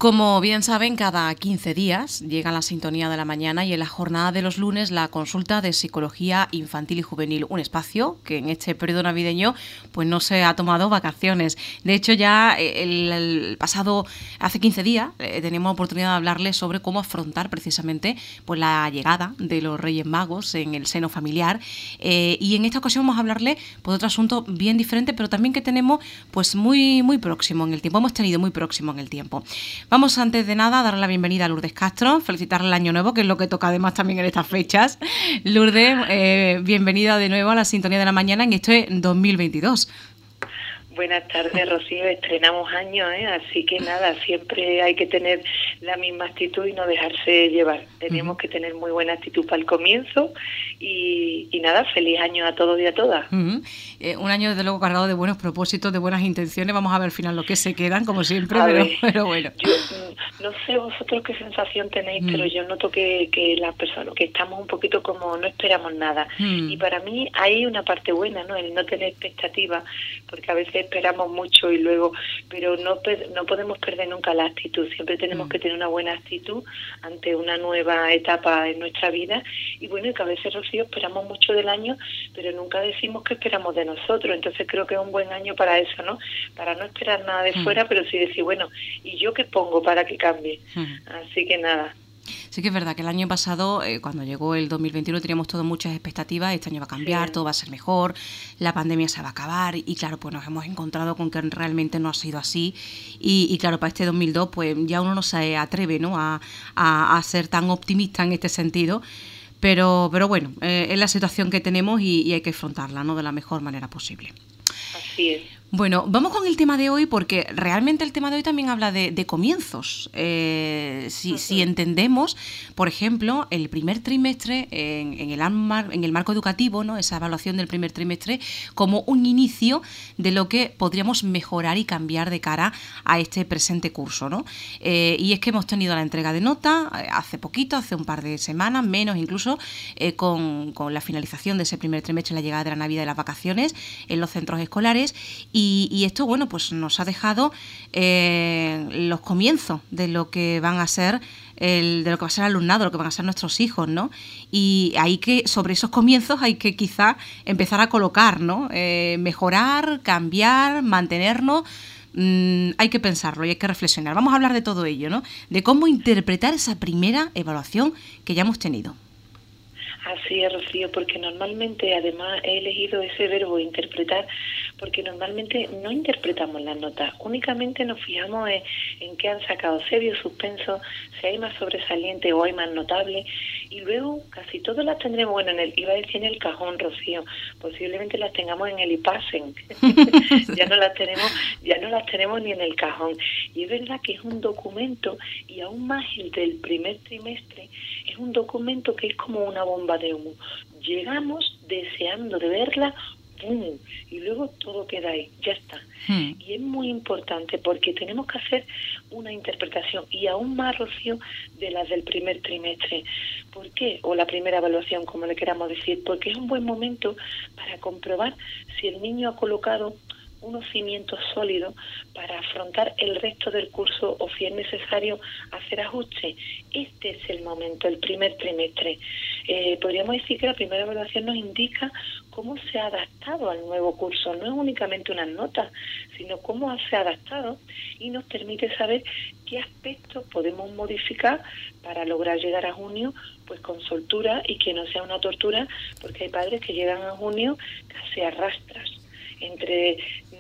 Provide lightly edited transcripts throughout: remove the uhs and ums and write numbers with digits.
Como bien saben, cada 15 días llega la sintonía de la mañana y en la jornada de los lunes la consulta de psicología infantil y juvenil, un espacio que en este periodo navideño pues no se ha tomado vacaciones. De hecho, ya el pasado, hace 15 días, teníamos oportunidad de hablarles sobre cómo afrontar precisamente pues la llegada de los Reyes Magos en el seno familiar, y en esta ocasión vamos a hablarles pues, de otro asunto bien diferente, pero también que tenemos pues muy próximo en el tiempo, hemos tenido muy próximo en el tiempo. Vamos antes de nada a darle la bienvenida a Lourdes Castro, felicitarle el año nuevo, que es lo que toca además también en estas fechas. Lourdes, bienvenida de nuevo a la sintonía de la mañana en este 2022. Buenas tardes, Rocío. Estrenamos año, así que nada, siempre hay que tener la misma actitud y no dejarse llevar. Tenemos que tener muy buena actitud para el comienzo y nada, feliz año a todos y a todas. Un año desde luego cargado de buenos propósitos, de buenas intenciones. Vamos a ver al final lo que se quedan, como siempre, pero bueno. Yo no sé vosotros qué sensación tenéis, pero yo noto que las personas que estamos un poquito como no esperamos nada. Y para mí hay una parte buena, ¿no? El no tener expectativas, porque a veces esperamos mucho y luego, pero no podemos perder nunca la actitud. Siempre tenemos que tener una buena actitud ante una nueva etapa en nuestra vida. Y bueno, que a veces, Rocío, esperamos mucho del año, pero nunca decimos que esperamos de nosotros. Entonces creo que es un buen año para eso, ¿no? Para no esperar nada de fuera, pero sí decir, bueno, ¿y yo qué pongo para que cambie? Así que nada. Sí que es verdad que el año pasado, cuando llegó el 2021, teníamos todas muchas expectativas. Este año va a cambiar, todo va a ser mejor, la pandemia se va a acabar y claro, pues nos hemos encontrado con que realmente no ha sido así y claro, para este 2002 pues ya uno no se atreve, ¿no? a ser tan optimista en este sentido, pero bueno, es la situación que tenemos y hay que afrontarla, ¿no? De la mejor manera posible. Así es. Bueno, vamos con el tema de hoy porque realmente el tema de hoy también habla de comienzos. Si entendemos, por ejemplo, el primer trimestre en el marco educativo, ¿no? Esa evaluación del primer trimestre como un inicio de lo que podríamos mejorar y cambiar de cara a este presente curso, ¿no? Y es que hemos tenido la entrega de nota hace poquito, hace un par de semanas, menos incluso, con la finalización de ese primer trimestre, la llegada de la Navidad y las vacaciones en los centros escolares. Y esto, bueno, pues nos ha dejado los comienzos de lo que van a ser de lo que va a ser el alumnado, lo que van a ser nuestros hijos, ¿no? Y sobre esos comienzos hay que quizá empezar a colocar, ¿no? Mejorar, cambiar, mantenernos. Hay que pensarlo y hay que reflexionar. Vamos a hablar de todo ello, ¿no? De cómo interpretar esa primera evaluación que ya hemos tenido. Así es, Rocío, porque normalmente, además, he elegido ese verbo interpretar, porque normalmente no interpretamos las notas, únicamente nos fijamos en qué han sacado serio, suspenso, si hay más sobresaliente o hay más notable, y luego casi todas las tendremos, bueno, iba a decir en el cajón, Rocío, posiblemente las tengamos en el IPASEN, ya no las tenemos ni en el cajón, y es verdad que es un documento, y aún más el del primer trimestre, es un documento que es como una bomba de humo. Llegamos deseando de verla, ¡pum! Y luego todo queda ahí, ya está. Y es muy importante porque tenemos que hacer una interpretación, y aún más, Rocío, de las del primer trimestre. ¿Por qué? O la primera evaluación, como le queramos decir, porque es un buen momento para comprobar si el niño ha colocado unos cimientos sólidos para afrontar el resto del curso o si es necesario hacer ajustes. Este es el momento, el primer trimestre. Podríamos decir que la primera evaluación nos indica cómo se ha adaptado al nuevo curso. No es únicamente unas notas, sino cómo se ha adaptado y nos permite saber qué aspectos podemos modificar para lograr llegar a junio pues con soltura y que no sea una tortura, porque hay padres que llegan a junio casi a rastras entre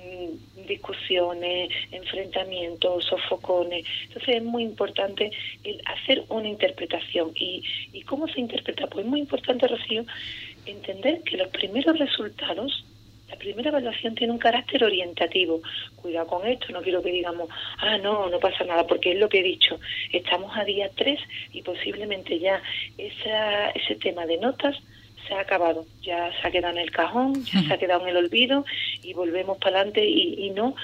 discusiones, enfrentamientos, sofocones. Entonces es muy importante el hacer una interpretación. ¿Y cómo se interpreta? Pues es muy importante, Rocío, entender que los primeros resultados, la primera evaluación tiene un carácter orientativo. Cuidado con esto, no quiero que digamos, no pasa nada, porque es lo que he dicho, estamos a día 3 y posiblemente ya ese tema de notas se ha acabado, ya se ha quedado en el cajón, ya se ha quedado en el olvido y volvemos para adelante y no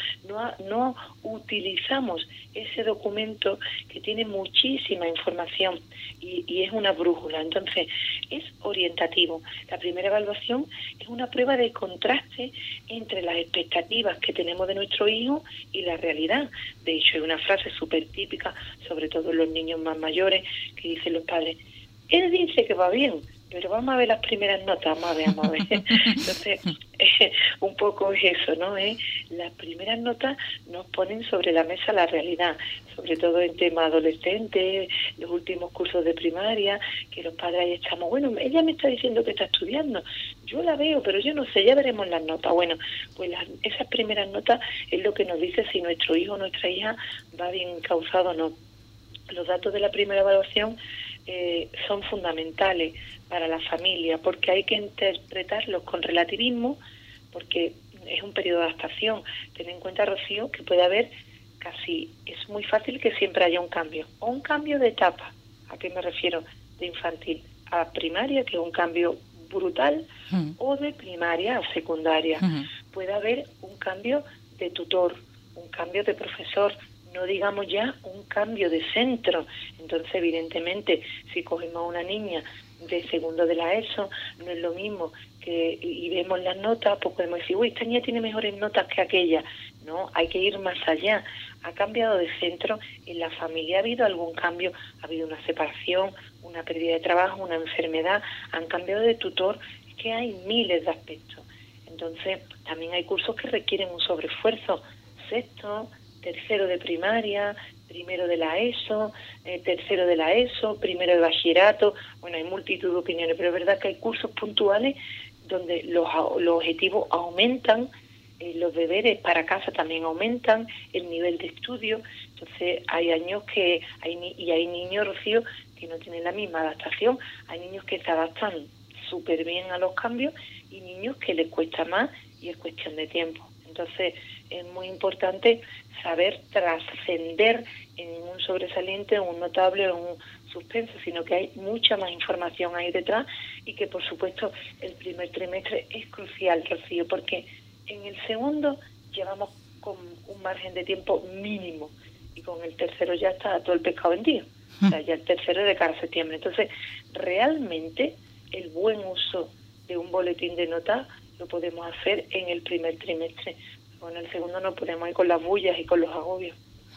utilizamos ese documento que tiene muchísima información y es una brújula. Entonces, es orientativo. La primera evaluación es una prueba de contraste entre las expectativas que tenemos de nuestro hijo y la realidad. De hecho, hay una frase súper típica, sobre todo en los niños más mayores, que dicen los padres: él dice que va bien, pero vamos a ver las primeras notas, vamos a ver. Entonces, un poco es eso, ¿no? Las primeras notas nos ponen sobre la mesa la realidad, sobre todo en tema adolescente, los últimos cursos de primaria, que los padres ahí estamos, bueno, ella me está diciendo que está estudiando, yo la veo, pero yo no sé, ya veremos las notas. Bueno, pues esas primeras notas es lo que nos dice si nuestro hijo o nuestra hija va bien encauzado o no. Los datos de la primera evaluación son fundamentales para la familia, porque hay que interpretarlos con relativismo, porque es un periodo de adaptación. Ten en cuenta, Rocío, que puede haber es muy fácil que siempre haya un cambio, o un cambio de etapa. ¿A qué me refiero? De infantil a primaria, que es un cambio brutal, o de primaria a secundaria. Puede haber un cambio de tutor, un cambio de profesor, no digamos ya un cambio de centro. Entonces, evidentemente, si cogemos a una niña de segundo de la ESO, no es lo mismo y vemos las notas, pues podemos decir, uy, esta niña tiene mejores notas que aquella. No, hay que ir más allá. Ha cambiado de centro, en la familia ha habido algún cambio, ha habido una separación, una pérdida de trabajo, una enfermedad, han cambiado de tutor, es que hay miles de aspectos. Entonces, también hay cursos que requieren un sobreesfuerzo, sexto, tercero de primaria, primero de la ESO, tercero de la ESO, primero de bachillerato. Bueno, hay multitud de opiniones, pero es verdad que hay cursos puntuales donde los objetivos aumentan, los deberes para casa también aumentan, el nivel de estudio. Entonces, hay años hay niños, Rocío, que no tienen la misma adaptación. Hay niños que se adaptan súper bien a los cambios y niños que les cuesta más y es cuestión de tiempo. Entonces, es muy importante saber trascender en un sobresaliente, en un notable o en un suspenso, sino que hay mucha más información ahí detrás y que, por supuesto, el primer trimestre es crucial, Rocío, porque en el segundo llevamos con un margen de tiempo mínimo y con el tercero ya está todo el pescado vendido. O sea, ya el tercero es de cara a septiembre. Entonces, realmente el buen uso de un boletín de notas lo podemos hacer en el primer trimestre. Bueno, en el segundo no podemos ir con las bullas y con los agobios.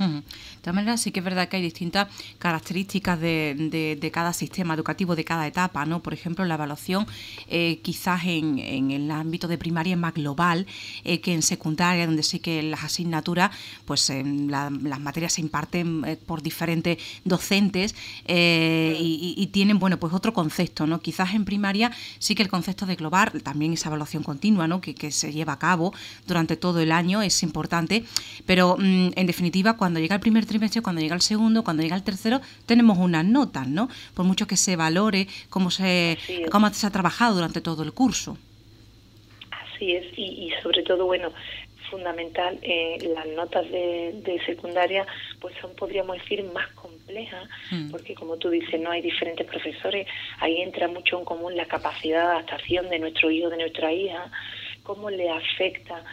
De todas maneras, sí que es verdad que hay distintas características de cada sistema educativo, de cada etapa, ¿no? Por ejemplo, la evaluación quizás en el ámbito de primaria es más global que en secundaria, donde sí que las asignaturas, pues las materias se imparten por diferentes docentes y tienen, bueno, pues otro concepto, ¿no? Quizás en primaria sí que el concepto de global, también esa evaluación continua, ¿no? que se lleva a cabo durante todo el año es importante, pero en definitiva, cuando llega el primer trimestre, cuando llega el segundo, cuando llega el tercero, tenemos unas notas, ¿no? Por mucho que se valore cómo se ha trabajado durante todo el curso. Así es, y sobre todo, bueno, fundamental, las notas de secundaria pues son, podríamos decir, más complejas, porque como tú dices, no hay diferentes profesores, ahí entra mucho en común la capacidad de adaptación de nuestro hijo, de nuestra hija, cómo le afecta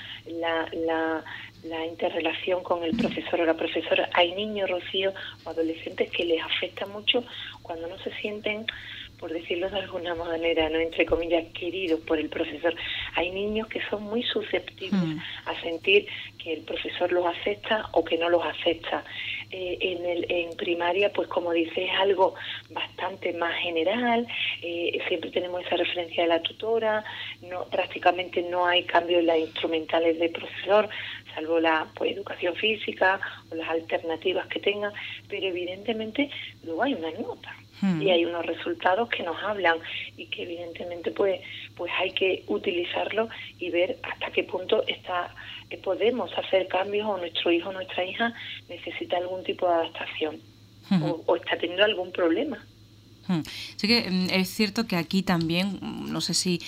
la interrelación con el profesor o la profesora. Hay niños, Rocío, o adolescentes que les afecta mucho cuando no se sienten, por decirlo de alguna manera, no entre comillas, queridos por el profesor. Hay niños que son muy susceptibles a sentir que el profesor los acepta o que no los acepta. En primaria, pues como dice, es algo bastante más general, siempre tenemos esa referencia de la tutora, prácticamente no hay cambio en las instrumentales del profesor, salvo la educación física o las alternativas que tengan, pero evidentemente luego hay una nota y hay unos resultados que nos hablan y que evidentemente pues hay que utilizarlo y ver hasta qué punto podemos hacer cambios o nuestro hijo o nuestra hija necesita algún tipo de adaptación o está teniendo algún problema. Sí que es cierto que aquí también, no sé si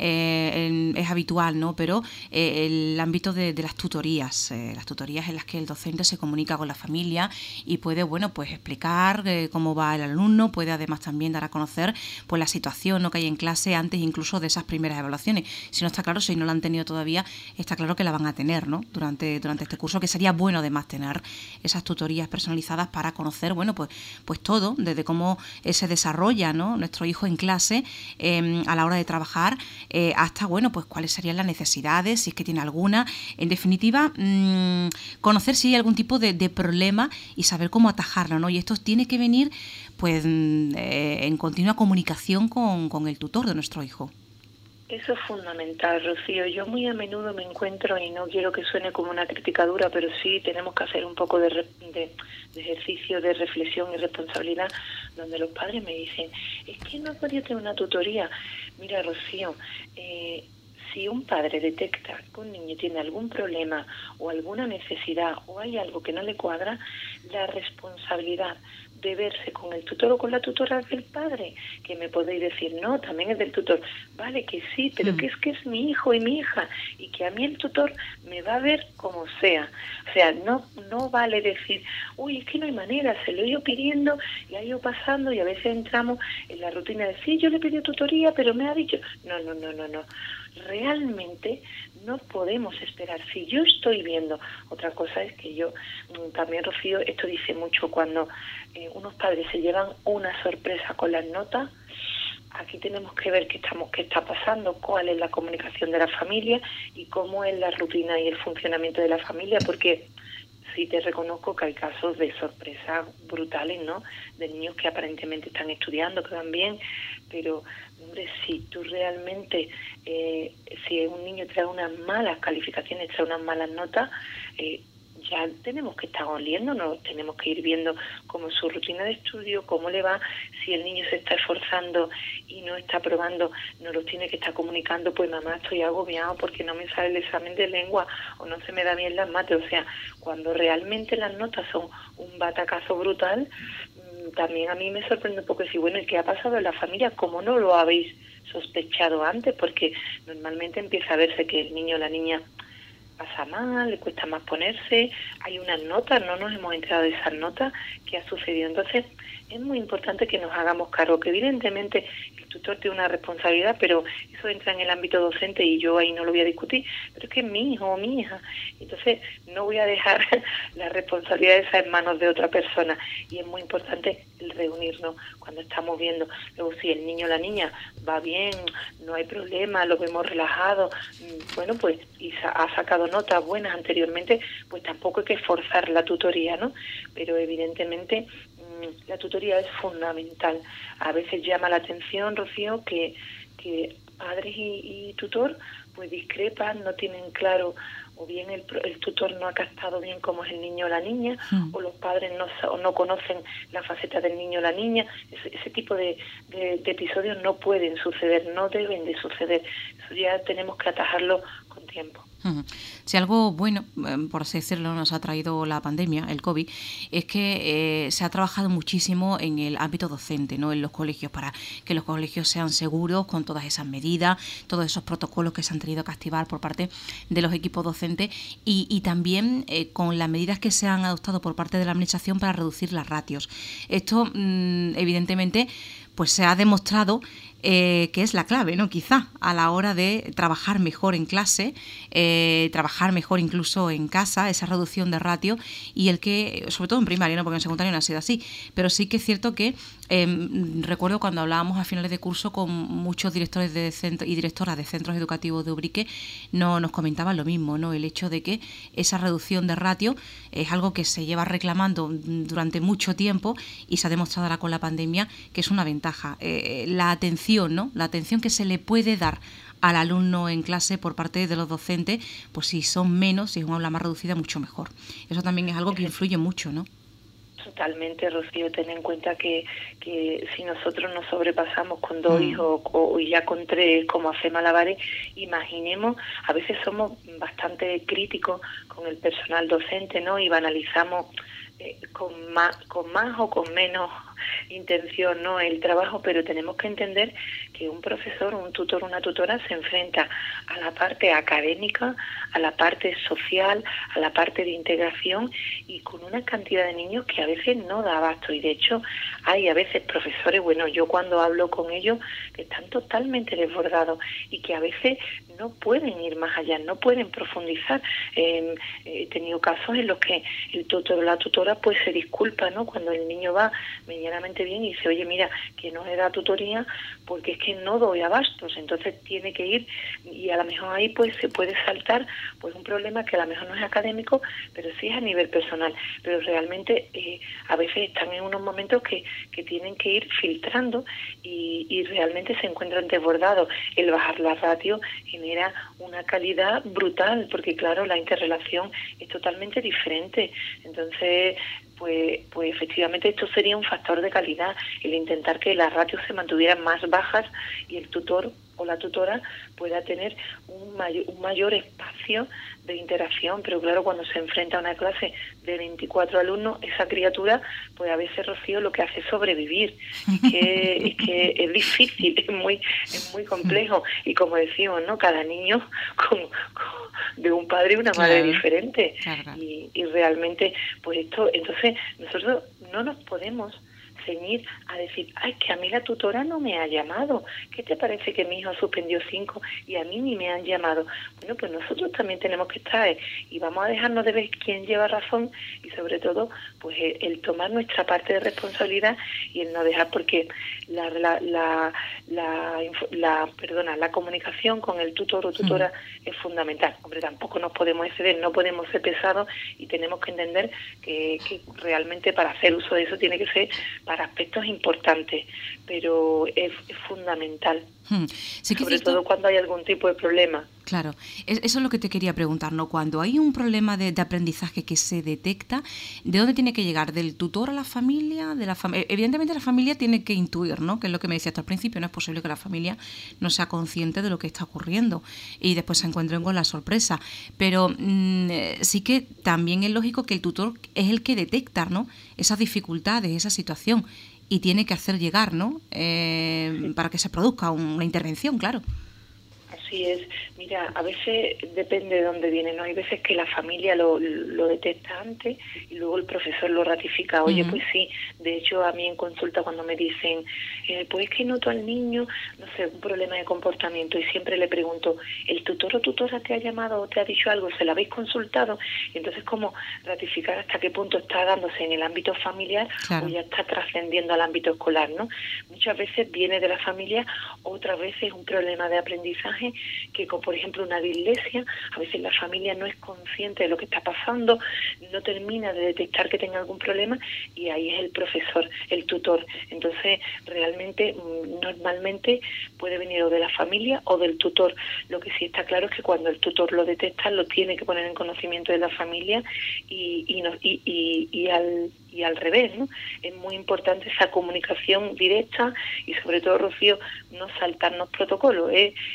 es habitual, ¿no? Pero el ámbito de las tutorías en las que el docente se comunica con la familia y puede, bueno, pues explicar cómo va el alumno, puede además también dar a conocer pues la situación, ¿no?, que hay en clase antes incluso de esas primeras evaluaciones. Si no está claro, si no la han tenido todavía, está claro que la van a tener, ¿no?, durante este curso, que sería bueno además tener esas tutorías personalizadas para conocer, bueno, pues todo, desde cómo se desarrolla, ¿no?, nuestro hijo en clase a la hora de trabajar, hasta, bueno, pues cuáles serían las necesidades, si es que tiene alguna. En definitiva, conocer si hay algún tipo de problema y saber cómo atajarlo, ¿no? Y esto tiene que venir pues en continua comunicación con el tutor de nuestro hijo. Eso es fundamental, Rocío. Yo muy a menudo me encuentro, y no quiero que suene como una crítica dura, pero sí tenemos que hacer un poco de ejercicio de reflexión y responsabilidad, donde los padres me dicen, es que no podría tener una tutoría. Mira, Rocío, si un padre detecta que un niño tiene algún problema o alguna necesidad o hay algo que no le cuadra, la responsabilidad de verse con el tutor o con la tutora del padre, que me podéis decir, no, también es del tutor, vale que sí, pero que es mi hijo y mi hija, y que a mí el tutor me va a ver como sea. O sea, no vale decir, uy, es que no hay manera, se lo he ido pidiendo y ha ido pasando, y a veces entramos en la rutina de, sí, yo le pedí tutoría, pero me ha dicho, no. Realmente no podemos esperar. Si yo estoy viendo, otra cosa es que yo también, Rocío, esto dice mucho cuando unos padres se llevan una sorpresa con las notas. Aquí tenemos que ver qué está pasando, cuál es la comunicación de la familia y cómo es la rutina y el funcionamiento de la familia, porque sí te reconozco que hay casos de sorpresas brutales, ¿no?, de niños que aparentemente están estudiando, que van bien, pero, hombre, si tú realmente, si un niño trae unas malas calificaciones, trae unas malas notas, ya tenemos que estar oliéndonos, tenemos que ir viendo cómo es su rutina de estudio, cómo le va. Si el niño se está esforzando y no está aprobando, nos lo tiene que estar comunicando, pues mamá, estoy agobiado porque no me sale el examen de lengua o no se me da bien las mates. O sea, cuando realmente las notas son un batacazo brutal, también a mí me sorprende un poco decir, bueno, ¿y qué ha pasado en la familia? ¿Cómo no lo habéis sospechado antes? Porque normalmente empieza a verse que el niño o la niña pasa mal, le cuesta más ponerse, hay unas notas, no nos hemos enterado de esas notas, ¿qué ha sucedido? Entonces, es muy importante que nos hagamos cargo, que evidentemente el tutor tiene una responsabilidad, pero eso entra en el ámbito docente y yo ahí no lo voy a discutir, pero es que es mi hijo o mi hija, entonces no voy a dejar la responsabilidad de esa en manos de otra persona, y es muy importante el reunirnos cuando estamos viendo. Luego, si el niño o la niña va bien, no hay problema, lo vemos relajado, bueno, pues y ha sacado notas buenas anteriormente, pues tampoco hay que forzar la tutoría, ¿no? Pero evidentemente la tutoría es fundamental. A veces llama la atención, Rocío, que padres y tutor pues discrepan, no tienen claro, o bien el tutor no ha captado bien cómo es el niño o la niña, o los padres no conocen la faceta del niño o la niña. Ese tipo de episodios no pueden suceder, no deben de suceder. Eso ya tenemos que atajarlo con tiempo. Si algo bueno, por así decirlo, nos ha traído la pandemia, el COVID, es que se ha trabajado muchísimo en el ámbito docente, ¿no?, en los colegios, para que los colegios sean seguros con todas esas medidas, todos esos protocolos que se han tenido que activar por parte de los equipos docentes y también con las medidas que se han adoptado por parte de la administración para reducir las ratios. Esto, evidentemente, pues se ha demostrado que es la clave, ¿no?, quizá a la hora de trabajar mejor en clase, trabajar mejor incluso en casa, esa reducción de ratio, y el que, sobre todo en primaria, ¿no?, porque en secundaria no ha sido así, pero sí que es cierto que recuerdo cuando hablábamos a finales de curso con muchos directores de centros y directoras de centros educativos de Ubrique, nos comentaban lo mismo, ¿no?, el hecho de que esa reducción de ratio es algo que se lleva reclamando durante mucho tiempo y se ha demostrado ahora con la pandemia que es una ventaja. La atención, ¿no?, la atención que se le puede dar al alumno en clase por parte de los docentes, pues si son menos, si es una aula más reducida, mucho mejor. Eso también es algo que influye mucho, ¿no? Totalmente, Rocío. Ten en cuenta que si nosotros nos sobrepasamos con 2 hijos o ya con 3, como hace malabares, imaginemos, a veces somos bastante críticos con el personal docente, ¿no?, y banalizamos con más o con menos intención, ¿no?, el trabajo, pero tenemos que entender que un profesor, un tutor, una tutora se enfrenta a la parte académica, a la parte social, a la parte de integración, y con una cantidad de niños que a veces no da abasto. Y de hecho hay a veces profesores, bueno, yo cuando hablo con ellos, que están totalmente desbordados y que a veces no pueden ir más allá, no pueden profundizar. He tenido casos en los que el tutor o la tutora pues se disculpa, ¿no?, cuando el niño va medianamente bien y dice, oye, mira, que no he dado tutoría porque es que no doy abastos, entonces tiene que ir, y a lo mejor ahí pues se puede saltar pues un problema que a lo mejor no es académico, pero sí es a nivel personal. Pero realmente a veces están en unos momentos que tienen que ir filtrando y realmente se encuentran desbordados. El bajar la ratio genera una calidad brutal, porque claro, la interrelación es totalmente diferente. Entonces, pues efectivamente esto sería un factor de calidad, el intentar que las ratios se mantuvieran más bajas y el tutor o la tutora pueda tener un mayor espacio de interacción. Pero claro, cuando se enfrenta a una clase de 24 alumnos, esa criatura, pues a veces, Rocío, lo que hace es sobrevivir. Es que es difícil, es muy complejo. Y como decimos, ¿no?, cada niño de un padre y una madre diferente. Claro. Y realmente, pues esto, entonces nosotros no nos podemos ceñir a decir, ay, que a mí la tutora no me ha llamado, ¿qué te parece que mi hijo suspendió 5 y a mí ni me han llamado? Bueno, pues nosotros también tenemos que estar y vamos a dejarnos de ver quién lleva razón, y sobre todo pues el tomar nuestra parte de responsabilidad y el no dejar, porque la comunicación con el tutor o tutora es fundamental. Hombre, tampoco nos podemos exceder, no podemos ser pesados, y tenemos que entender que realmente para hacer uso de eso tiene que ser para aspectos importantes, pero es fundamental. Sí, sobre todo cuando hay algún tipo de problema. Claro, eso es lo que te quería preguntar, ¿no? Cuando hay un problema de aprendizaje que se detecta, ¿de dónde tiene que llegar? ¿Del tutor a la familia? Evidentemente la familia tiene que intuir, ¿no?, que es lo que me decías al principio, no es posible que la familia no sea consciente de lo que está ocurriendo y después se encuentren con la sorpresa. Pero sí que también es lógico que el tutor es el que detecta, ¿no?, esas dificultades, esa situación, y tiene que hacer llegar, ¿no?, para que se produzca una intervención, claro. Así es. Mira, a veces depende de dónde viene, ¿no? Hay veces que la familia lo detecta antes y luego el profesor lo ratifica. Oye, pues sí, de hecho a mí en consulta cuando me dicen, pues es que noto al niño, no sé, un problema de comportamiento, y siempre le pregunto, ¿el tutor o tutora te ha llamado o te ha dicho algo? ¿Se la habéis consultado? Y entonces como ratificar hasta qué punto está dándose en el ámbito familiar, claro, o ya está trascendiendo al ámbito escolar, ¿no? Muchas veces viene de la familia, otras veces es un problema de aprendizaje, que como por ejemplo una dislexia, a veces la familia no es consciente de lo que está pasando, no termina de detectar que tenga algún problema, y ahí es el profesor, el tutor. Entonces realmente normalmente puede venir o de la familia o del tutor. Lo que sí está claro es que cuando el tutor lo detecta, lo tiene que poner en conocimiento de la familia y al revés, ¿no? Es muy importante esa comunicación directa y sobre todo, Rocío, no saltarnos protocolos.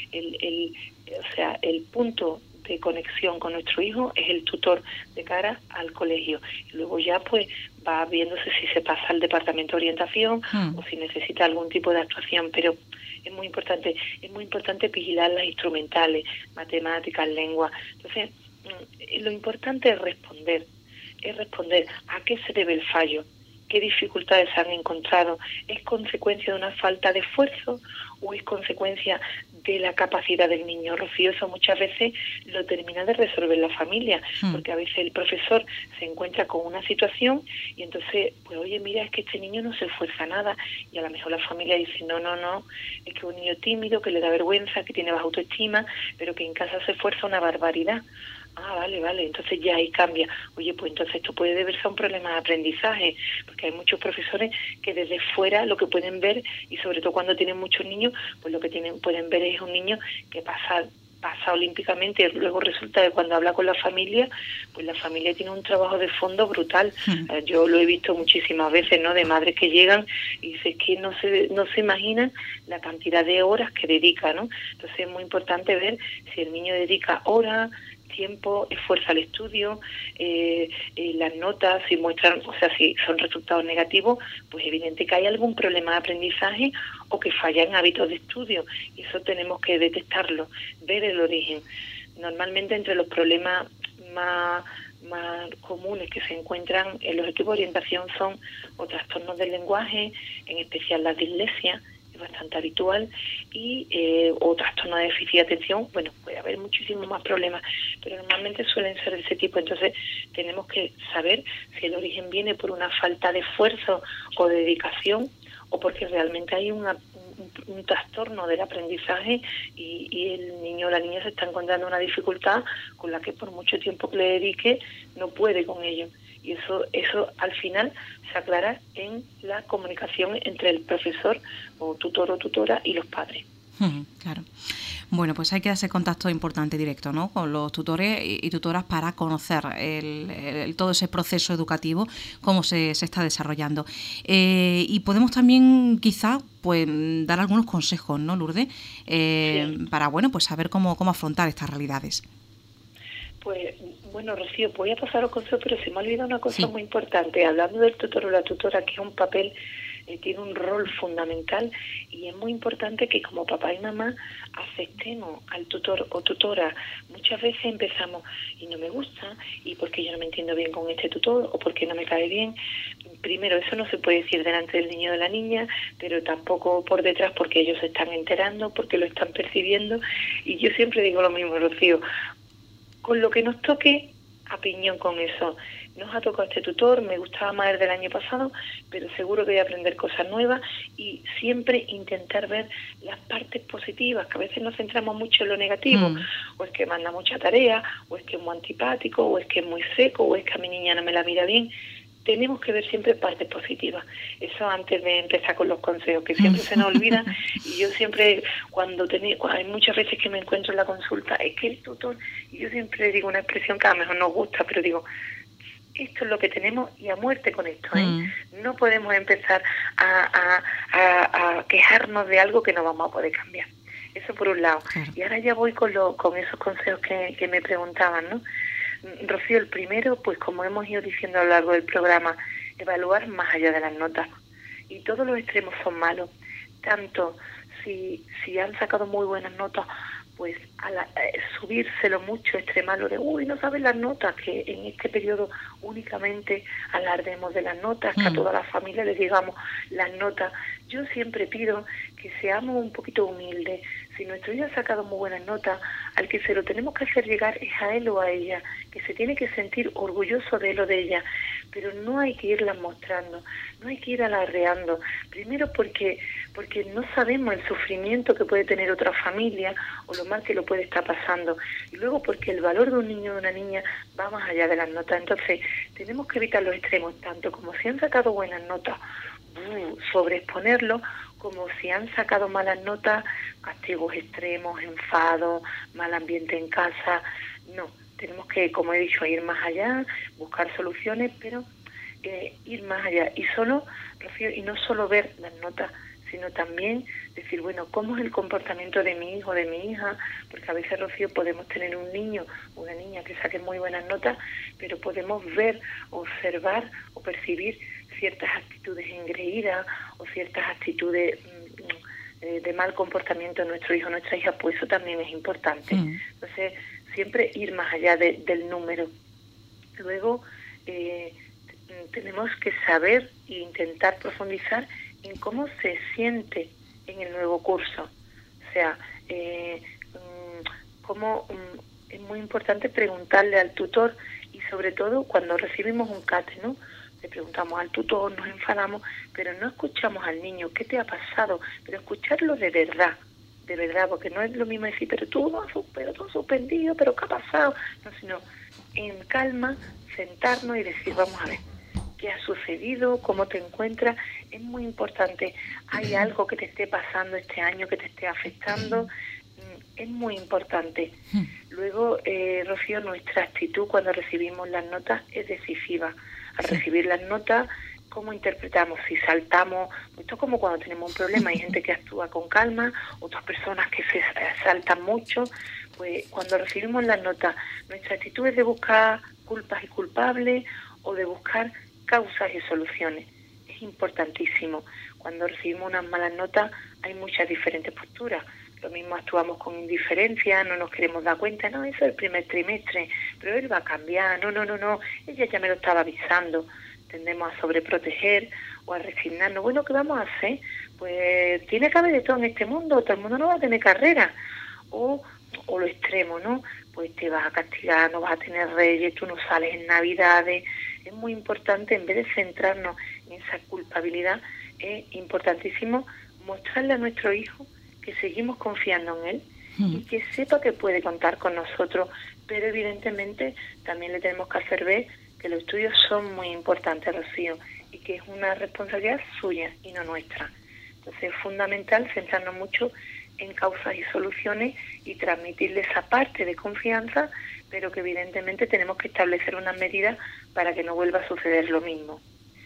El punto de conexión con nuestro hijo es el tutor de cara al colegio. Y luego ya pues va viéndose si se pasa al departamento de orientación o si necesita algún tipo de actuación, pero es muy importante vigilar las instrumentales, matemáticas, lengua. Entonces, lo importante es responder a qué se debe el fallo, qué dificultades se han encontrado, ¿es consecuencia de una falta de esfuerzo o es consecuencia de la capacidad del niño? Rocío, eso muchas veces lo termina de resolver la familia, porque a veces el profesor se encuentra con una situación y entonces, pues oye, mira, es que este niño no se esfuerza nada, y a lo mejor la familia dice, no, es que es un niño tímido, que le da vergüenza, que tiene baja autoestima, pero que en casa se esfuerza una barbaridad. Ah, vale, entonces ya ahí cambia. Oye, pues entonces esto puede deberse a un problema de aprendizaje, porque hay muchos profesores que desde fuera lo que pueden ver, y sobre todo cuando tienen muchos niños, pues lo que pueden ver es un niño que pasa olímpicamente, y luego resulta que cuando habla con la familia, pues la familia tiene un trabajo de fondo brutal. Yo lo he visto muchísimas veces, ¿no?, de madres que llegan y dicen que no se imaginan la cantidad de horas que dedica, ¿no? Entonces es muy importante ver si el niño dedica horas, tiempo, esfuerzo al estudio, las notas, si muestran, o sea, si son resultados negativos, pues evidente que hay algún problema de aprendizaje o que fallan hábitos de estudio, y eso tenemos que detectarlo, ver el origen. Normalmente entre los problemas más comunes que se encuentran en los equipos de orientación son o trastornos del lenguaje, en especial la dislexia, es bastante habitual, y o trastorno de déficit de atención. Bueno, puede haber muchísimos más problemas, pero normalmente suelen ser de ese tipo. Entonces tenemos que saber si el origen viene por una falta de esfuerzo o de dedicación, o porque realmente hay un trastorno del aprendizaje y el niño o la niña se está encontrando una dificultad con la que por mucho tiempo que le dedique no puede con ello. Y eso al final se aclara en la comunicación entre el profesor o tutor o tutora y los padres. Claro. Bueno, pues hay que hacer contacto importante directo, ¿no?, con los tutores y tutoras para conocer todo ese proceso educativo, cómo se está desarrollando. Y podemos también quizá pues dar algunos consejos, ¿no, Lourdes? Sí. Para, bueno, pues saber cómo afrontar estas realidades. Pues bueno, Rocío, voy a pasar los consejos, pero se me ha olvidado una cosa muy importante. Hablando del tutor o la tutora, que es un papel, tiene un rol fundamental, y es muy importante que como papá y mamá aceptemos al tutor o tutora. Muchas veces empezamos, y no me gusta, y porque yo no me entiendo bien con este tutor, o porque no me cae bien. Primero, eso no se puede decir delante del niño o de la niña, pero tampoco por detrás, porque ellos se están enterando, porque lo están percibiendo. Y yo siempre digo lo mismo, Rocío, con lo que nos toque, a piñón con eso. Nos ha tocado este tutor, me gustaba más el del año pasado, pero seguro que voy a aprender cosas nuevas, y siempre intentar ver las partes positivas, que a veces nos centramos mucho en lo negativo, o es que manda mucha tarea, o es que es muy antipático, o es que es muy seco, o es que a mi niña no me la mira bien. Tenemos que ver siempre partes positivas. Eso antes de empezar con los consejos, que siempre se nos olvida. Y yo siempre, cuando hay muchas veces que me encuentro en la consulta, es que el tutor, y yo siempre digo una expresión que a lo mejor nos gusta, pero digo, esto es lo que tenemos y a muerte con esto, ¿eh? No podemos empezar a quejarnos de algo que no vamos a poder cambiar. Eso por un lado. Claro. Y ahora ya voy con esos consejos que me preguntaban, ¿no? Rocío, el primero, pues como hemos ido diciendo a lo largo del programa, evaluar más allá de las notas. Y todos los extremos son malos. Tanto si han sacado muy buenas notas, pues subírselo mucho, extremarlo de, no sabes las notas, que en este periodo únicamente alardemos de las notas, que a toda la familia les digamos las notas. Yo siempre pido que seamos un poquito humildes. Si nuestro hijo ha sacado muy buenas notas, al que se lo tenemos que hacer llegar es a él o a ella, que se tiene que sentir orgulloso de él o de ella, pero no hay que irlas mostrando, no hay que ir alardeando. Primero porque no sabemos el sufrimiento que puede tener otra familia o lo mal que lo puede estar pasando, y luego porque el valor de un niño o de una niña va más allá de las notas. Entonces tenemos que evitar los extremos, tanto como si han sacado buenas notas, sobreexponerlo, como si han sacado malas notas, castigos extremos, enfado, mal ambiente en casa. No, tenemos que, como he dicho, ir más allá, buscar soluciones, pero ir más allá. Y Rocío, y no solo ver las notas, sino también decir, bueno, ¿cómo es el comportamiento de mi hijo o de mi hija? Porque a veces, Rocío, podemos tener un niño o una niña que saque muy buenas notas, pero podemos ver, observar o percibir ciertas actitudes engreídas o ciertas actitudes de mal comportamiento de nuestro hijo o nuestra hija, pues eso también es importante. Entonces, siempre ir más allá del número. Luego, tenemos que saber e intentar profundizar en cómo se siente en el nuevo curso. O sea, es muy importante preguntarle al tutor, y sobre todo cuando recibimos un CATE, ¿no? Le preguntamos al tutor, nos enfadamos, pero no escuchamos al niño, ¿qué te ha pasado? Pero escucharlo de verdad, porque no es lo mismo decir, pero tú has suspendido, pero ¿qué ha pasado? No, sino en calma, sentarnos y decir, vamos a ver, ¿qué ha sucedido? ¿Cómo te encuentras? Es muy importante. ¿Hay algo que te esté pasando este año que te esté afectando? Es muy importante. Luego, Rocío, nuestra actitud cuando recibimos las notas es decisiva. Al recibir las notas, cómo interpretamos, si saltamos, esto es como cuando tenemos un problema, hay gente que actúa con calma, otras personas que se saltan mucho, pues cuando recibimos las notas, nuestra actitud es de buscar culpas y culpables o de buscar causas y soluciones. Es importantísimo. Cuando recibimos unas malas notas hay muchas diferentes posturas. Lo mismo actuamos con indiferencia, no nos queremos dar cuenta, no, eso es el primer trimestre, pero él va a cambiar, no, ella ya me lo estaba avisando. Tendemos a sobreproteger o a resignarnos. Bueno, ¿qué vamos a hacer? Pues tiene que haber de todo en este mundo, todo el mundo no va a tener carrera. O lo extremo, ¿no? Pues te vas a castigar, no vas a tener reyes, tú no sales en Navidades. Es muy importante, en vez de centrarnos en esa culpabilidad, es importantísimo mostrarle a nuestro hijo que seguimos confiando en él y que sepa que puede contar con nosotros, pero evidentemente también le tenemos que hacer ver que los estudios son muy importantes, Rocío, y que es una responsabilidad suya y no nuestra. Entonces es fundamental centrarnos mucho en causas y soluciones y transmitirle esa parte de confianza, pero que evidentemente tenemos que establecer unas medidas para que no vuelva a suceder lo mismo.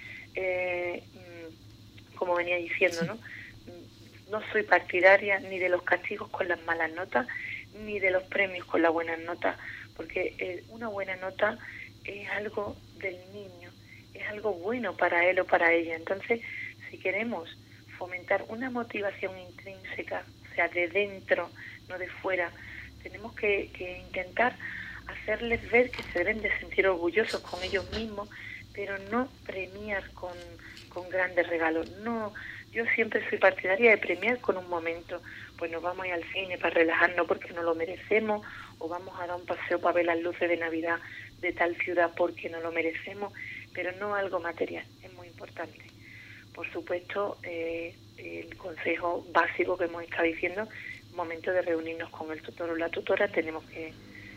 Como venía diciendo, ¿no? No soy partidaria ni de los castigos con las malas notas, ni de los premios con las buenas notas, porque una buena nota es algo del niño, es algo bueno para él o para ella. Entonces, si queremos fomentar una motivación intrínseca, o sea, de dentro, no de fuera, tenemos que intentar hacerles ver que se deben de sentir orgullosos con ellos mismos, pero no premiar con grandes regalos. No, yo siempre soy partidaria de premiar con un momento. Pues nos vamos a ir al cine para relajarnos porque no lo merecemos, o vamos a dar un paseo para ver las luces de Navidad de tal ciudad porque no lo merecemos, pero no algo material, es muy importante. Por supuesto, el consejo básico que hemos estado diciendo, momento de reunirnos con el tutor o la tutora, tenemos que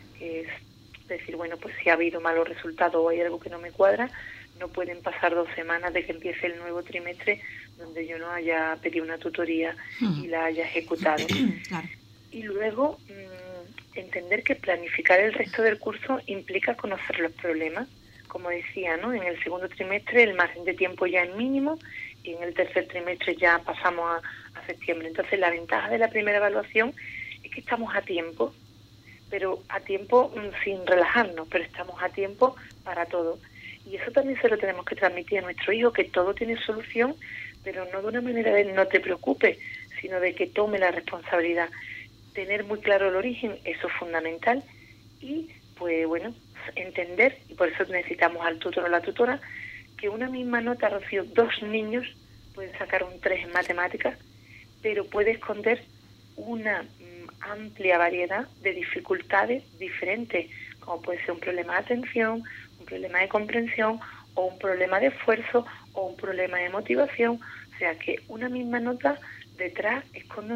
decir, bueno, pues si ha habido malos resultados o hay algo que no me cuadra, no pueden pasar 2 semanas de que empiece el nuevo trimestre donde yo no haya pedido una tutoría y la haya ejecutado. Claro. Y luego entender que planificar el resto del curso implica conocer los problemas. Como decía, ¿no? En el segundo trimestre el margen de tiempo ya es mínimo y en el tercer trimestre ya pasamos a septiembre. Entonces la ventaja de la primera evaluación es que estamos a tiempo, pero a tiempo sin relajarnos, pero estamos a tiempo para todo. Y eso también se lo tenemos que transmitir a nuestro hijo, que todo tiene solución, pero no de una manera de no te preocupes, sino de que tome la responsabilidad. Tener muy claro el origen, eso es fundamental. Y, pues bueno, entender, y por eso necesitamos al tutor o la tutora, que una misma nota, Rocío, 2 niños pueden sacar un 3 en matemáticas, pero puede esconder una amplia variedad de dificultades diferentes, como puede ser un problema de atención, un problema de comprensión, o un problema de esfuerzo, o un problema de motivación. O sea que una misma nota detrás esconde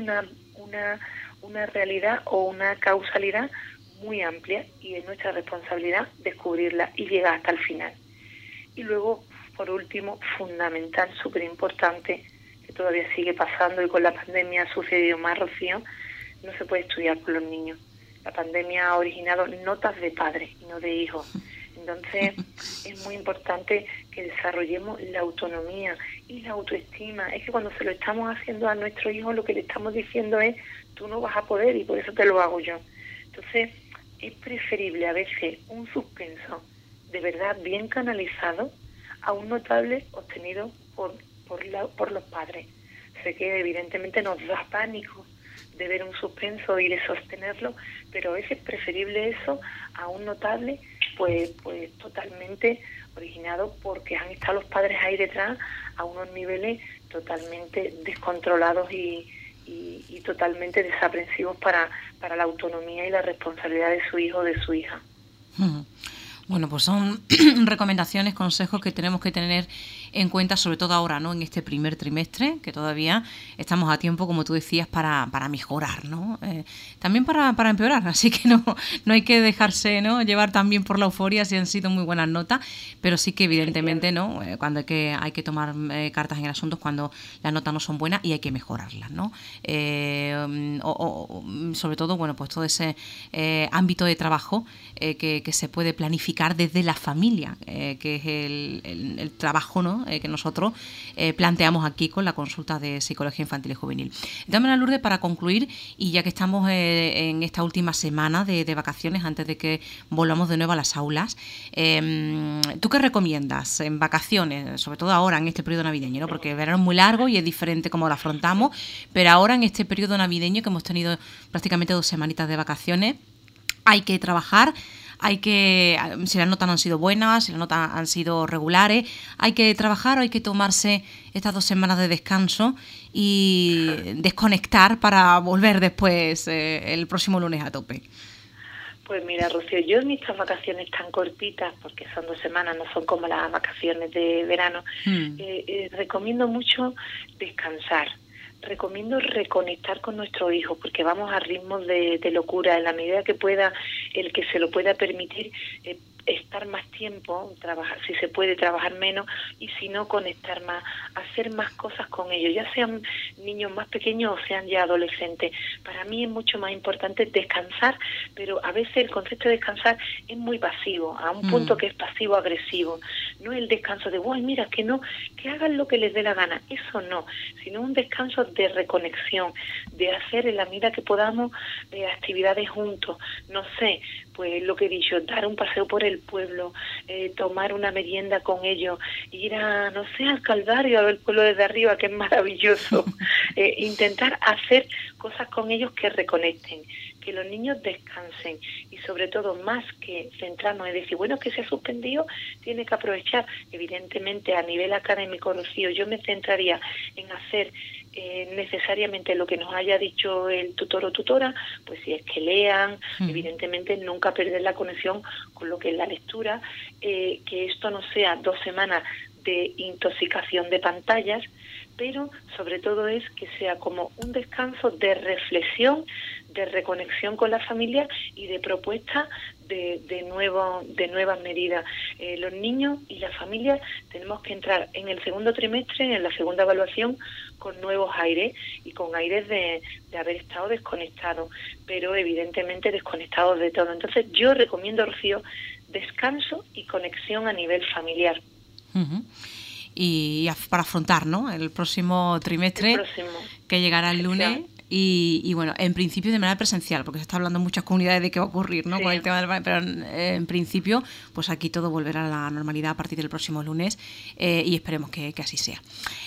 una realidad o una causalidad muy amplia, y es nuestra responsabilidad descubrirla y llegar hasta el final. Y luego, por último, fundamental, súper importante, que todavía sigue pasando y con la pandemia ha sucedido más, Rocío, no se puede estudiar con los niños. La pandemia ha originado notas de padres y no de hijos. Entonces, es muy importante que desarrollemos la autonomía y la autoestima. Es que cuando se lo estamos haciendo a nuestro hijo, lo que le estamos diciendo es, tú no vas a poder y por eso te lo hago yo. Entonces, es preferible a veces un suspenso de verdad bien canalizado a un notable obtenido por los padres. Sé que evidentemente nos da pánico de ver un suspenso y de sostenerlo, pero a veces es preferible eso a un notable pues totalmente originado porque han estado los padres ahí detrás a unos niveles totalmente descontrolados y totalmente desaprensivos para la autonomía y la responsabilidad de su hijo o de su hija. Bueno, pues son recomendaciones, consejos que tenemos que tener en cuenta, sobre todo ahora, ¿no? En este primer trimestre, que todavía estamos a tiempo, como tú decías, para mejorar, ¿no? También para empeorar, así que no hay que dejarse, ¿no? llevar también por la euforia si han sido muy buenas notas, pero sí que evidentemente, ¿no? Cuando hay que tomar cartas en el asunto es cuando las notas no son buenas y hay que mejorarlas, ¿no? Sobre todo, bueno, pues todo ese ámbito de trabajo que se puede planificar desde la familia, que es el trabajo, ¿no? ¿no? Que nosotros planteamos aquí con la consulta de psicología infantil y juvenil. De todas maneras, Lourdes, para concluir, y ya que estamos en esta última semana de vacaciones, antes de que volvamos de nuevo a las aulas, ¿tú qué recomiendas en vacaciones, sobre todo ahora en este periodo navideño, ¿no? Porque el verano es muy largo y es diferente cómo lo afrontamos, pero ahora en este periodo navideño que hemos tenido prácticamente 2 semanitas de vacaciones, hay que trabajar, si las notas no han sido buenas, si las notas han sido regulares, hay que trabajar o hay que tomarse estas 2 semanas de descanso y desconectar para volver después el próximo lunes a tope. Pues mira, Rocío, yo en estas vacaciones tan cortitas, porque son 2 semanas, no son como las vacaciones de verano, recomiendo mucho descansar. Recomiendo reconectar con nuestro hijo, porque vamos a ritmos de locura. En la medida que pueda, el que se lo pueda permitir, estar más tiempo, trabajar, si se puede trabajar menos, y si no, conectar más, hacer más cosas con ellos, ya sean niños más pequeños o sean ya adolescentes. Para mí es mucho más importante descansar, pero a veces el concepto de descansar es muy pasivo, a un punto que es pasivo-agresivo. No el descanso de, bueno, mira, que hagan lo que les dé la gana, eso no, sino un descanso de reconexión, de hacer en la medida que podamos actividades juntos, no sé, pues lo que he dicho, dar un paseo por el pueblo, tomar una merienda con ellos, ir a, no sé, al Calvario, a ver el pueblo desde arriba, que es maravilloso, intentar hacer cosas con ellos que reconecten, que los niños descansen y sobre todo más que centrarnos en decir, bueno, que se ha suspendido, tiene que aprovechar. Evidentemente a nivel académico, Rocío, yo me centraría en hacer necesariamente lo que nos haya dicho el tutor o tutora, pues si es que lean, evidentemente nunca perder la conexión con lo que es la lectura, que esto no sea 2 semanas de intoxicación de pantallas, pero sobre todo es que sea como un descanso de reflexión, de reconexión con la familia y de propuesta de nuevas medidas. Los niños y la familia tenemos que entrar en el segundo trimestre, en la segunda evaluación, con nuevos aires y con aires de haber estado desconectados, pero evidentemente desconectados de todo. Entonces yo recomiendo, Rocío, descanso y conexión a nivel familiar. Y para afrontar, ¿no?, el próximo trimestre, que llegará el lunes. Y bueno, en principio de manera presencial, porque se está hablando en muchas comunidades de qué va a ocurrir, ¿no?, con el tema del... Pero en principio, pues aquí todo volverá a la normalidad a partir del próximo lunes y esperemos que así sea.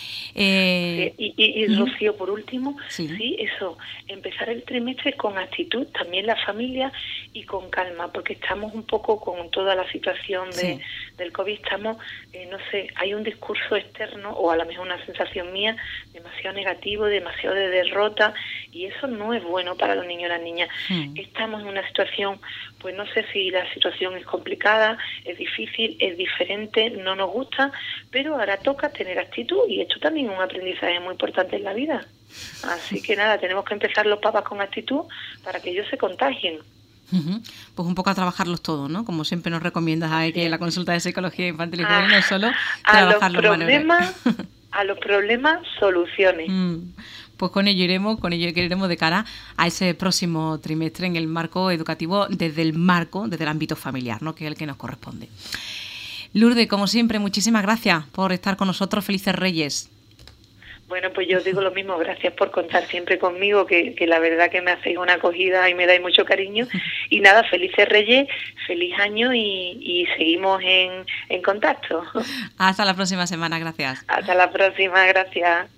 Y Rocío, por último, sí, eso, empezar el trimestre con actitud, también la familia, y con calma, porque estamos un poco con toda la situación del COVID, estamos, no sé, hay un discurso externo, o a lo mejor una sensación mía, demasiado negativo, demasiado de derrota, y eso no es bueno para los niños y las niñas. Estamos en una situación, pues no sé si la situación es complicada, es difícil, es diferente, no nos gusta, pero ahora toca tener actitud, y esto también es un aprendizaje muy importante en la vida. Así que nada, tenemos que empezar los papás con actitud para que ellos se contagien. Pues un poco a trabajarlos todos, ¿no? Como siempre nos recomiendas ahí que la consulta de psicología infantil y juvenil no es solo trabajar los problemas. A los problemas, soluciones. Pues con ello iremos de cara a ese próximo trimestre en el marco educativo, desde el ámbito familiar, ¿no?, que es el que nos corresponde. Lourdes, como siempre, muchísimas gracias por estar con nosotros. Felices Reyes. Bueno, pues yo digo lo mismo, gracias por contar siempre conmigo, que la verdad que me hacéis una acogida y me dais mucho cariño. Y nada, felices Reyes, feliz año y seguimos en contacto. Hasta la próxima semana, gracias. Hasta la próxima, gracias.